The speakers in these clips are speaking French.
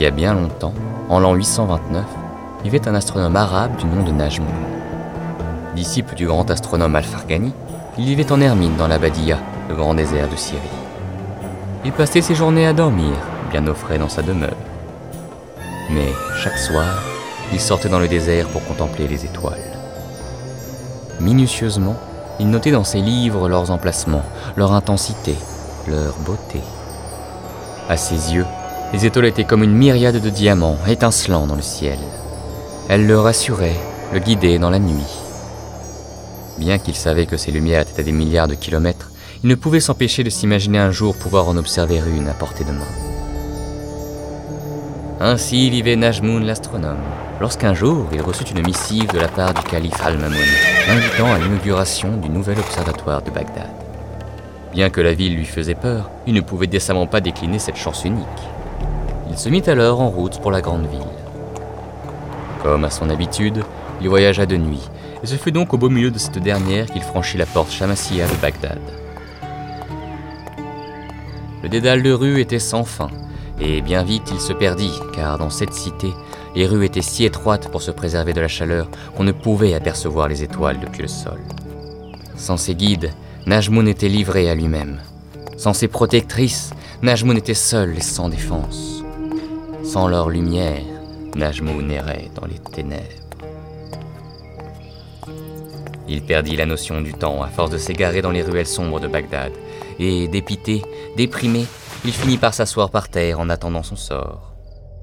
y a bien longtemps, en l'an 829, vivait un astronome arabe du nom de Najmoun. Disciple du grand astronome Al-Farghani, il vivait en ermite dans la Badia, le grand désert de Syrie. Il passait ses journées à dormir, bien au frais dans sa demeure. Mais chaque soir, il sortait dans le désert pour contempler les étoiles. Minutieusement, il notait dans ses livres leurs emplacements, leur intensité, leur beauté. À ses yeux, les étoiles étaient comme une myriade de diamants étincelant dans le ciel. Elles le rassuraient, le guidaient dans la nuit. Bien qu'il savait que ces lumières étaient à des milliards de kilomètres, il ne pouvait s'empêcher de s'imaginer un jour pouvoir en observer une à portée de main. Ainsi vivait Najmoun l'astronome, lorsqu'un jour il reçut une missive de la part du calife Al-Mamoun, l'invitant à l'inauguration du nouvel observatoire de Bagdad. Bien que la ville lui faisait peur, il ne pouvait décemment pas décliner cette chance unique. Il se mit alors en route pour la grande ville. Comme à son habitude, il voyagea de nuit, et ce fut donc au beau milieu de cette dernière qu'il franchit la porte Shamassiya de Bagdad. Le dédale de rues était sans fin, et bien vite il se perdit, car dans cette cité, les rues étaient si étroites pour se préserver de la chaleur qu'on ne pouvait apercevoir les étoiles depuis le sol. Sans ses guides, Najmoun était livré à lui-même. Sans ses protectrices, Najmoun était seul et sans défense. Sans leur lumière, Najmoun errait dans les ténèbres. Il perdit la notion du temps à force de s'égarer dans les ruelles sombres de Bagdad, et dépité, déprimé, il finit par s'asseoir par terre en attendant son sort.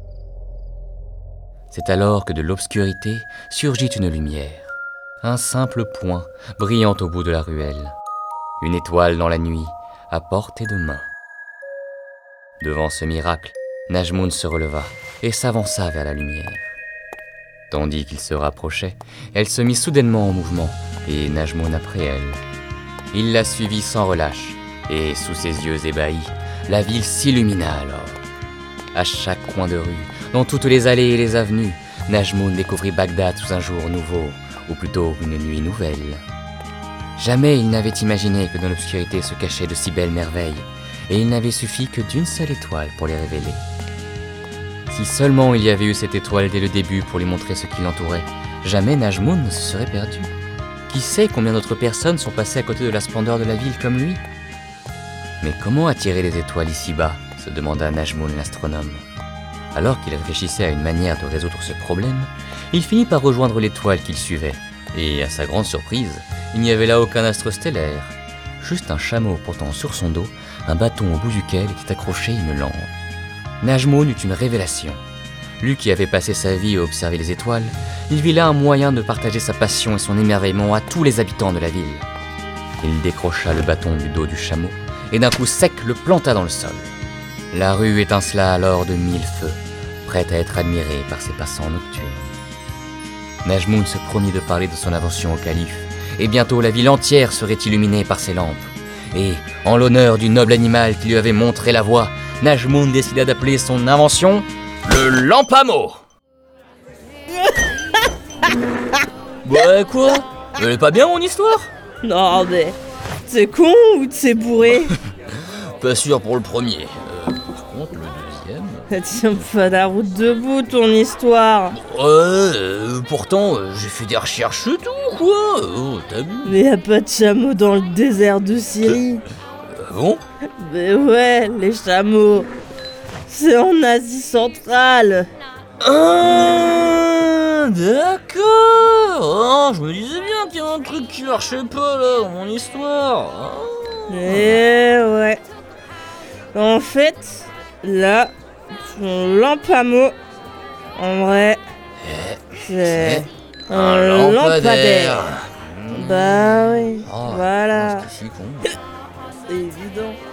C'est alors que de l'obscurité surgit une lumière, un simple point brillant au bout de la ruelle, une étoile dans la nuit, à portée de main. Devant ce miracle, Najmoun se releva et s'avança vers la lumière. Tandis qu'il se rapprochait, elle se mit soudainement en mouvement, et Najmoun après elle. Il la suivit sans relâche, et sous ses yeux ébahis, la ville s'illumina alors. À chaque coin de rue, dans toutes les allées et les avenues, Najmoun découvrit Bagdad sous un jour nouveau, ou plutôt une nuit nouvelle. Jamais il n'avait imaginé que dans l'obscurité se cachaient de si belles merveilles, et il n'avait suffi que d'une seule étoile pour les révéler. Si seulement il y avait eu cette étoile dès le début pour lui montrer ce qui l'entourait, jamais Najmoun ne se serait perdu. Qui sait combien d'autres personnes sont passées à côté de la splendeur de la ville comme lui ? Mais comment attirer les étoiles ici-bas ? Se demanda Najmoun l'astronome. Alors qu'il réfléchissait à une manière de résoudre ce problème, il finit par rejoindre l'étoile qu'il suivait. Et à sa grande surprise, il n'y avait là aucun astre stellaire. Juste un chameau portant sur son dos un bâton au bout duquel était accrochée une lampe. Najmoun eut une révélation. Lui qui avait passé sa vie à observer les étoiles, il vit là un moyen de partager sa passion et son émerveillement à tous les habitants de la ville. Il décrocha le bâton du dos du chameau et d'un coup sec le planta dans le sol. La rue étincela alors de 1000 feux, prête à être admirée par ses passants nocturnes. Najmoun se promit de parler de son invention au calife, et bientôt la ville entière serait illuminée par ses lampes. Et, en l'honneur du noble animal qui lui avait montré la voie, Najmoun décida d'appeler son invention le lampamo. Bah quoi ? Elle est pas bien mon histoire ? Non mais, t'es con ou t'es bourré? Pas sûr pour le premier. Par contre, le deuxième... Ça tient pas la route debout ton histoire. Pourtant, j'ai fait des recherches et tout, quoi. Oh, t'as vu ? Mais y'a pas de chameaux dans le désert de Syrie. Bon ? Mais ouais, les chameaux, c'est en Asie centrale. Ah, d'accord. Oh, je me disais bien qu'il y a un truc qui marchait pas là dans mon histoire. Ouais. En fait, là, ton lampamo, en vrai, c'est un lampadaire. Bah oui, Oh, voilà. c'est si con. C'est évident.